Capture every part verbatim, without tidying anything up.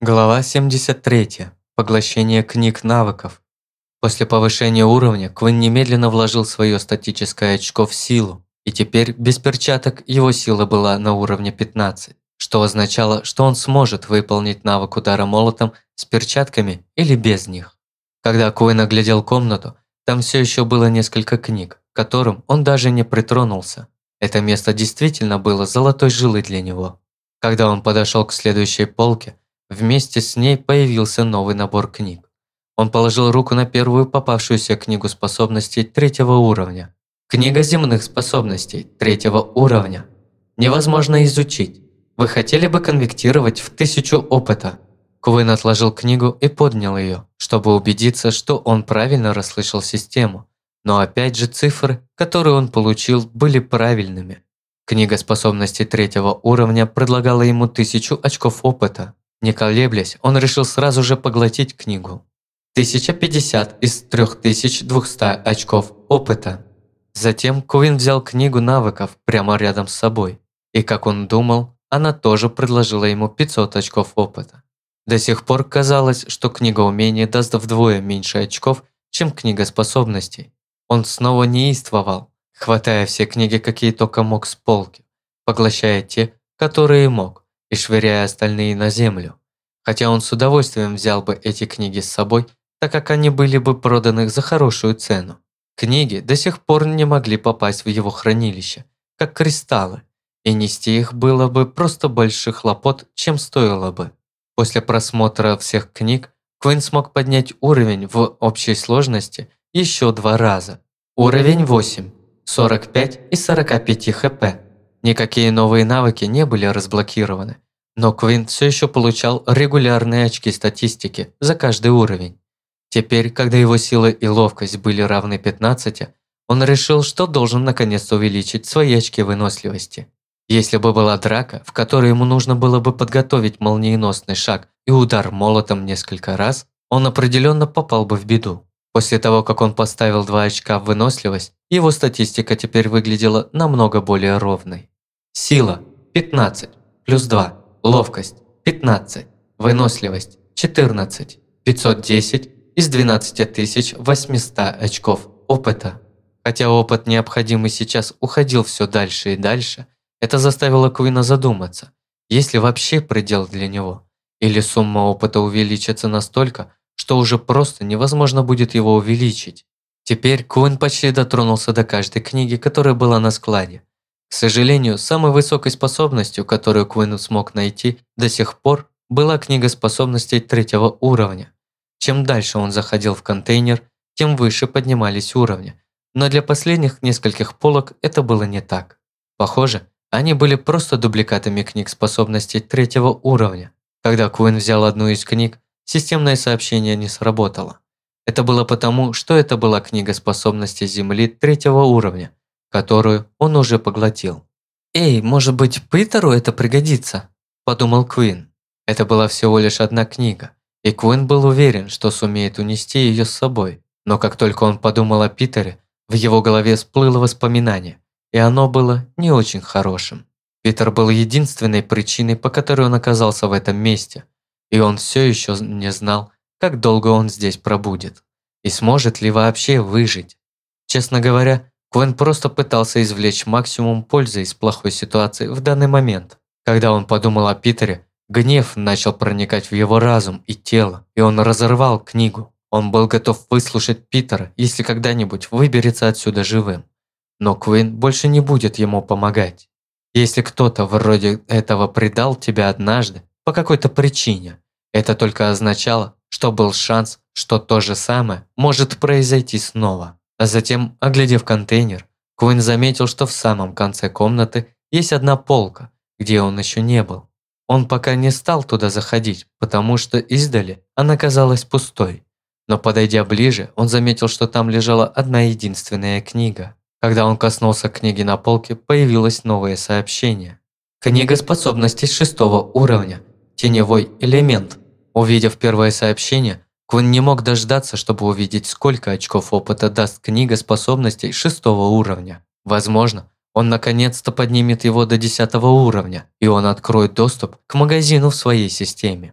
Глава семьдесят три. Поглощение книг навыков. После повышения уровня Квин немедленно вложил свое статическое очко в силу, и теперь без перчаток его сила была на уровне пятнадцать, что означало, что он сможет выполнить навык удара молотом с перчатками или без них. Когда Квин оглядел комнату, там все еще было несколько книг, к которым он даже не притронулся. Это место действительно было золотой жилой для него. Когда он подошел к следующей полке, вместе с ней появился новый набор книг. Он положил руку на первую попавшуюся книгу способностей третьего уровня. Книга земных способностей третьего уровня. Невозможно изучить. Вы хотели бы конвектировать в тысячу опыта? Куин отложил книгу и поднял ее, чтобы убедиться, что он правильно расслышал систему. Но опять же цифры, которые он получил, были правильными. Книга способностей третьего уровня предлагала ему тысячу очков опыта. Не колеблясь, он решил сразу же поглотить книгу. тысяча пятьдесят из трёх тысяч двухсот очков опыта. Затем Куин взял книгу навыков прямо рядом с собой. И как он думал, она тоже предложила ему пятьсот очков опыта. До сих пор казалось, что книга умений даст вдвое меньше очков, чем книга способностей. Он снова неистовал, хватая все книги, какие только мог с полки, поглощая те, которые мог, и швыряя остальные на землю. Хотя он с удовольствием взял бы эти книги с собой, так как они были бы проданы за хорошую цену. Книги до сих пор не могли попасть в его хранилище, как кристаллы, и нести их было бы просто больше хлопот, чем стоило бы. После просмотра всех книг Квин смог поднять уровень в общей сложности еще два раза. Уровень восемь, сорок пять из сорока пяти хп. Никакие новые навыки не были разблокированы, но Квин все еще получал регулярные очки статистики за каждый уровень. Теперь, когда его сила и ловкость были равны пятнадцати, он решил, что должен наконец увеличить свои очки выносливости. Если бы была драка, в которой ему нужно было бы подготовить молниеносный шаг и удар молотом несколько раз, он определенно попал бы в беду. После того, как он поставил два очка в выносливость, его статистика теперь выглядела намного более ровной. Сила – пятнадцать, плюс два. Ловкость – пятнадцать. Выносливость – четырнадцать. пятьсот десять из двенадцати тысяч восьмисот очков опыта. Хотя опыт, необходимый сейчас, уходил все дальше и дальше, это заставило Куина задуматься, есть ли вообще предел для него, или сумма опыта увеличится настолько, что уже просто невозможно будет его увеличить. Теперь Куин почти дотронулся до каждой книги, которая была на складе. К сожалению, самой высокой способностью, которую Куин смог найти до сих пор, была книга способностей третьего уровня. Чем дальше он заходил в контейнер, тем выше поднимались уровни. Но для последних нескольких полок это было не так. Похоже, они были просто дубликатами книг способностей третьего уровня. Когда Куин взял одну из книг, системное сообщение не сработало. Это было потому, что это была книга способностей Земли третьего уровня, которую он уже поглотил. «Эй, может быть, Питеру это пригодится?» – подумал Куин. Это была всего лишь одна книга, и Куин был уверен, что сумеет унести ее с собой. Но как только он подумал о Питере, в его голове всплыло воспоминание, и оно было не очень хорошим. Питер был единственной причиной, по которой он оказался в этом месте, и он все еще не знал, как долго он здесь пробудет, и сможет ли вообще выжить. Честно говоря, Квин просто пытался извлечь максимум пользы из плохой ситуации в данный момент. Когда он подумал о Питере, гнев начал проникать в его разум и тело, и он разорвал книгу. Он был готов выслушать Питера, если когда-нибудь выберется отсюда живым. Но Квин больше не будет ему помогать. Если кто-то вроде этого предал тебя однажды, по какой-то причине, это только означало, что был шанс, что то же самое может произойти снова. А затем, оглядев контейнер, Куин заметил, что в самом конце комнаты есть одна полка, где он еще не был. Он пока не стал туда заходить, потому что издали она казалась пустой. Но подойдя ближе, он заметил, что там лежала одна единственная книга. Когда он коснулся книги на полке, появилось новое сообщение. Книга способностей шестого уровня. Теневой элемент. Увидев первое сообщение, Квин не мог дождаться, чтобы увидеть, сколько очков опыта даст книга способностей шестого уровня. Возможно, он наконец-то поднимет его до десятого уровня, и он откроет доступ к магазину в своей системе.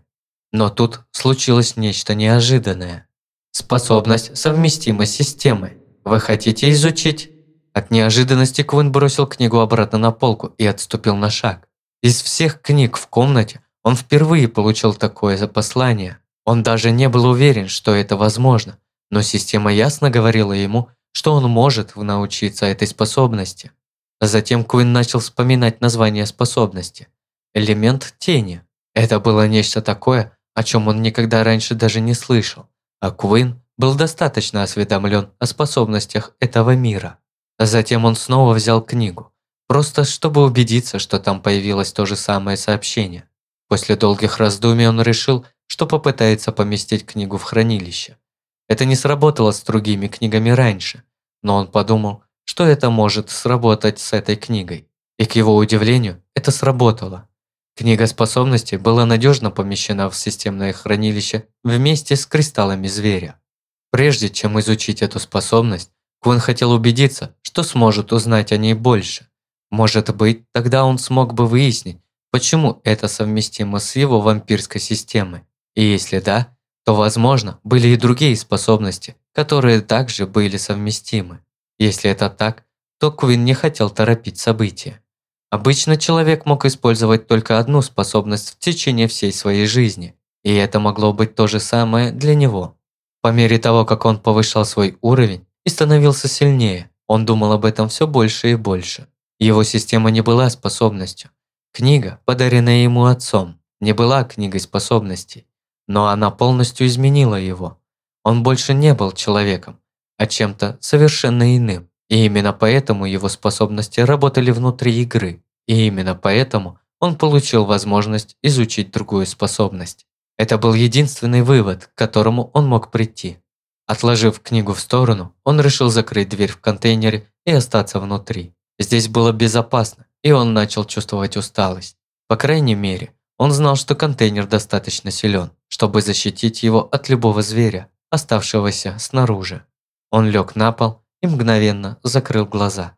Но тут случилось нечто неожиданное. Способность совместима с системой. Вы хотите изучить? От неожиданности Квин бросил книгу обратно на полку и отступил на шаг. Из всех книг в комнате он впервые получил такое послание. Он даже не был уверен, что это возможно, но система ясно говорила ему, что он может научиться этой способности. Затем Квин начал вспоминать название способности. Элемент тени. Это было нечто такое, о чем он никогда раньше даже не слышал, а Квин был достаточно осведомлен о способностях этого мира. Затем он снова взял книгу, просто чтобы убедиться, что там появилось то же самое сообщение. После долгих раздумий он решил, что попытается поместить книгу в хранилище. Это не сработало с другими книгами раньше, но он подумал, что это может сработать с этой книгой. И к его удивлению, это сработало. Книга способностей была надежно помещена в системное хранилище вместе с кристаллами зверя. Прежде чем изучить эту способность, Квин хотел убедиться, что сможет узнать о ней больше. Может быть, тогда он смог бы выяснить, почему это совместимо с его вампирской системой. И если да, то, возможно, были и другие способности, которые также были совместимы. Если это так, то Квин не хотел торопить события. Обычно человек мог использовать только одну способность в течение всей своей жизни, и это могло быть то же самое для него. По мере того, как он повышал свой уровень и становился сильнее, он думал об этом все больше и больше. Его система не была способностью. Книга, подаренная ему отцом, не была книгой способностей, но она полностью изменила его. Он больше не был человеком, а чем-то совершенно иным. И именно поэтому его способности работали внутри игры. И именно поэтому он получил возможность изучить другую способность. Это был единственный вывод, к которому он мог прийти. Отложив книгу в сторону, он решил закрыть дверь в контейнере и остаться внутри. Здесь было безопасно, и он начал чувствовать усталость. По крайней мере, он знал, что контейнер достаточно силен, чтобы защитить его от любого зверя, оставшегося снаружи. Он лег на пол и мгновенно закрыл глаза.